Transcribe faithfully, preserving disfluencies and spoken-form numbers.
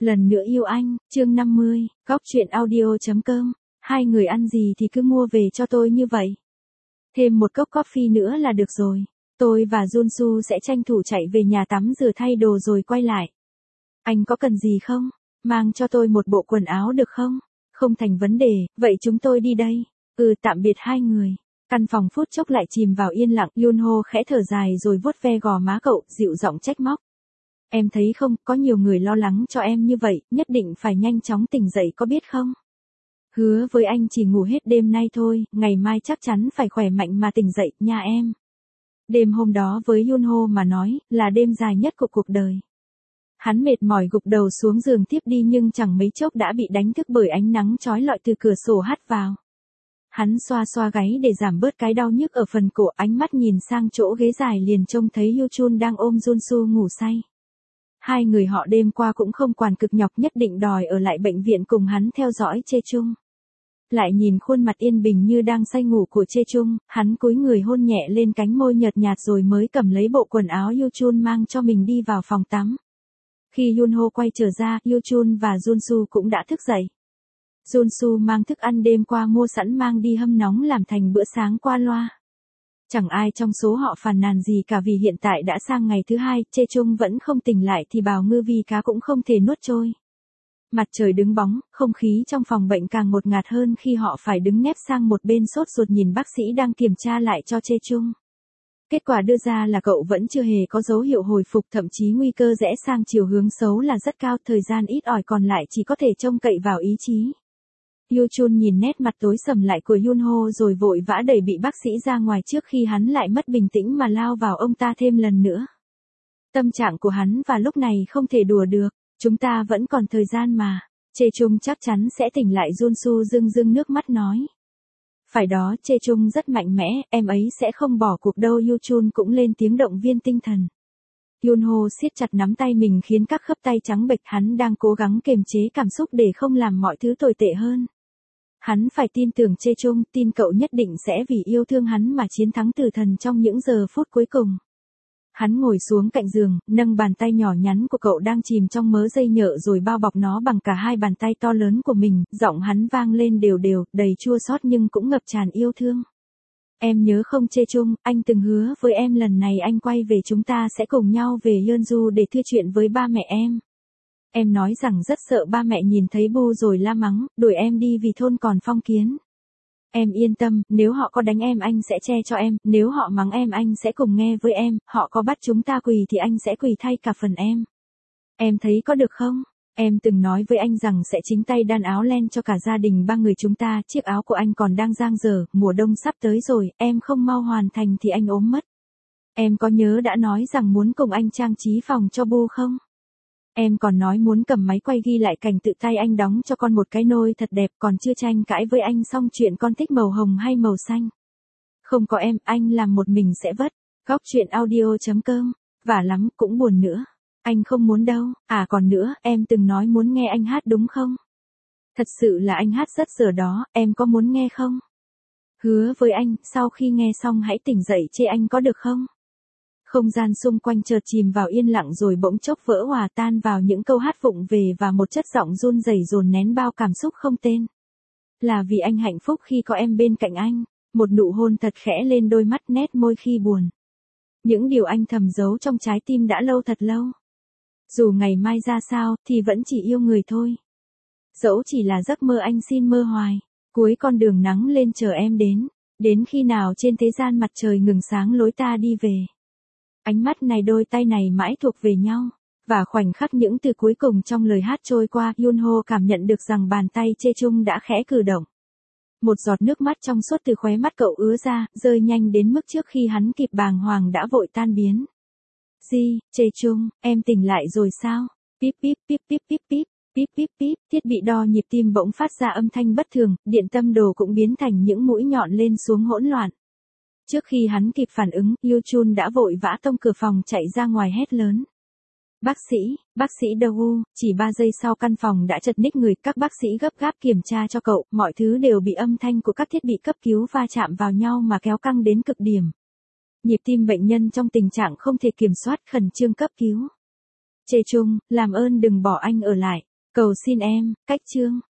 Lần nữa yêu anh, chương năm mươi, góc truyện audio.com, hai người ăn gì thì cứ mua về cho tôi như vậy. Thêm một cốc coffee nữa là được rồi. Tôi và Junsu sẽ tranh thủ chạy về nhà tắm rửa thay đồ rồi quay lại. Anh có cần gì không? Mang cho tôi một bộ quần áo được không? Không thành vấn đề, vậy chúng tôi đi đây. Ừ, tạm biệt hai người. Căn phòng phút chốc lại chìm vào yên lặng, Yunho khẽ thở dài rồi vuốt ve gò má cậu, dịu giọng trách móc. Em thấy không, có nhiều người lo lắng cho em như vậy, nhất định phải nhanh chóng tỉnh dậy có biết không? Hứa với anh chỉ ngủ hết đêm nay thôi, ngày mai chắc chắn phải khỏe mạnh mà tỉnh dậy, nha em. Đêm hôm đó với Yunho mà nói, là đêm dài nhất của cuộc đời. Hắn mệt mỏi gục đầu xuống giường tiếp đi nhưng chẳng mấy chốc đã bị đánh thức bởi ánh nắng chói lọi từ cửa sổ hắt vào. Hắn xoa xoa gáy để giảm bớt cái đau nhức ở phần cổ, ánh mắt nhìn sang chỗ ghế dài liền trông thấy Yuchun đang ôm Junsu ngủ say. Hai người họ đêm qua cũng không quản cực nhọc, nhất định đòi ở lại bệnh viện cùng hắn theo dõi Chê Chung. Lại nhìn khuôn mặt yên bình như đang say ngủ của Chê Chung, hắn cúi người hôn nhẹ lên cánh môi nhợt nhạt rồi mới cầm lấy bộ quần áo Yuchun mang cho mình đi vào phòng tắm. Khi Yunho quay trở ra, Yuchun và Junsu cũng đã thức dậy. Junsu mang thức ăn đêm qua mua sẵn mang đi hâm nóng làm thành bữa sáng qua loa. Chẳng ai trong số họ phàn nàn gì cả vì hiện tại đã sang ngày thứ hai, Chê Chung vẫn không tỉnh lại thì bào ngư vi cá cũng không thể nuốt trôi. Mặt trời đứng bóng, không khí trong phòng bệnh càng ngột ngạt hơn khi họ phải đứng nép sang một bên sốt ruột nhìn bác sĩ đang kiểm tra lại cho Chê Chung. Kết quả đưa ra là cậu vẫn chưa hề có dấu hiệu hồi phục, thậm chí nguy cơ rẽ sang chiều hướng xấu là rất cao, thời gian ít ỏi còn lại chỉ có thể trông cậy vào ý chí. Yuchun nhìn nét mặt tối sầm lại của Yunho rồi vội vã đẩy bị bác sĩ ra ngoài trước khi hắn lại mất bình tĩnh mà lao vào ông ta thêm lần nữa. Tâm trạng của hắn và lúc này không thể đùa được, chúng ta vẫn còn thời gian mà, Chê Chung chắc chắn sẽ tỉnh lại, Junsu rưng rưng nước mắt nói. Phải đó, Chê Chung rất mạnh mẽ, em ấy sẽ không bỏ cuộc đâu, Yuchun cũng lên tiếng động viên tinh thần. Yunho siết chặt nắm tay mình khiến các khớp tay trắng bệch, hắn đang cố gắng kiềm chế cảm xúc để không làm mọi thứ tồi tệ hơn. Hắn phải tin tưởng Chê Chung, tin cậu nhất định sẽ vì yêu thương hắn mà chiến thắng tử thần trong những giờ phút cuối cùng. Hắn ngồi xuống cạnh giường, nâng bàn tay nhỏ nhắn của cậu đang chìm trong mớ dây nhợ rồi bao bọc nó bằng cả hai bàn tay to lớn của mình, giọng hắn vang lên đều đều, đầy chua xót nhưng cũng ngập tràn yêu thương. Em nhớ không Chê Chung, anh từng hứa với em lần này anh quay về chúng ta sẽ cùng nhau về Yeonju để thưa chuyện với ba mẹ em. Em nói rằng rất sợ ba mẹ nhìn thấy Bu rồi la mắng, đuổi em đi vì thôn còn phong kiến. Em yên tâm, nếu họ có đánh em anh sẽ che cho em, nếu họ mắng em anh sẽ cùng nghe với em, họ có bắt chúng ta quỳ thì anh sẽ quỳ thay cả phần em. Em thấy có được không? Em từng nói với anh rằng sẽ chính tay đan áo len cho cả gia đình ba người chúng ta, chiếc áo của anh còn đang dang dở, mùa đông sắp tới rồi, em không mau hoàn thành thì anh ốm mất. Em có nhớ đã nói rằng muốn cùng anh trang trí phòng cho Bu không? Em còn nói muốn cầm máy quay ghi lại cảnh tự tay anh đóng cho con một cái nôi thật đẹp, còn chưa tranh cãi với anh xong chuyện con thích màu hồng hay màu xanh. Không có em, anh làm một mình sẽ vất. Góc truyện audio.com, vả lắm, cũng buồn nữa. Anh không muốn đâu, à còn nữa, em từng nói muốn nghe anh hát đúng không? Thật sự là anh hát rất dở đó, em có muốn nghe không? Hứa với anh, sau khi nghe xong hãy tỉnh dậy chê anh có được không? Không gian xung quanh chợt chìm vào yên lặng rồi bỗng chốc vỡ hòa tan vào những câu hát vụng về và một chất giọng run rẩy dồn nén bao cảm xúc không tên. Là vì anh hạnh phúc khi có em bên cạnh anh, một nụ hôn thật khẽ lên đôi mắt, nét môi khi buồn. Những điều anh thầm giấu trong trái tim đã lâu thật lâu. Dù ngày mai ra sao thì vẫn chỉ yêu người thôi. Dẫu chỉ là giấc mơ anh xin mơ hoài, cuối con đường nắng lên chờ em đến, đến khi nào trên thế gian mặt trời ngừng sáng lối ta đi về. Ánh mắt này đôi tay này mãi thuộc về nhau, và khoảnh khắc những từ cuối cùng trong lời hát trôi qua, Yunho cảm nhận được rằng bàn tay Chê Chung đã khẽ cử động. Một giọt nước mắt trong suốt từ khóe mắt cậu ứa ra, rơi nhanh đến mức trước khi hắn kịp bàng hoàng đã vội tan biến. Di, Chê Chung, em tỉnh lại rồi sao? Píp píp píp píp píp píp, píp píp píp, thiết bị đo nhịp tim bỗng phát ra âm thanh bất thường, điện tâm đồ cũng biến thành những mũi nhọn lên xuống hỗn loạn. Trước khi hắn kịp phản ứng, Yuchun đã vội vã tông cửa phòng chạy ra ngoài hét lớn. Bác sĩ, bác sĩ Daewoo, chỉ ba giây sau căn phòng đã chật ních người, các bác sĩ gấp gáp kiểm tra cho cậu, mọi thứ đều bị âm thanh của các thiết bị cấp cứu va chạm vào nhau mà kéo căng đến cực điểm. Nhịp tim bệnh nhân trong tình trạng không thể kiểm soát, khẩn trương cấp cứu. Chê Chung, làm ơn đừng bỏ anh ở lại. Cầu xin em, cách chương.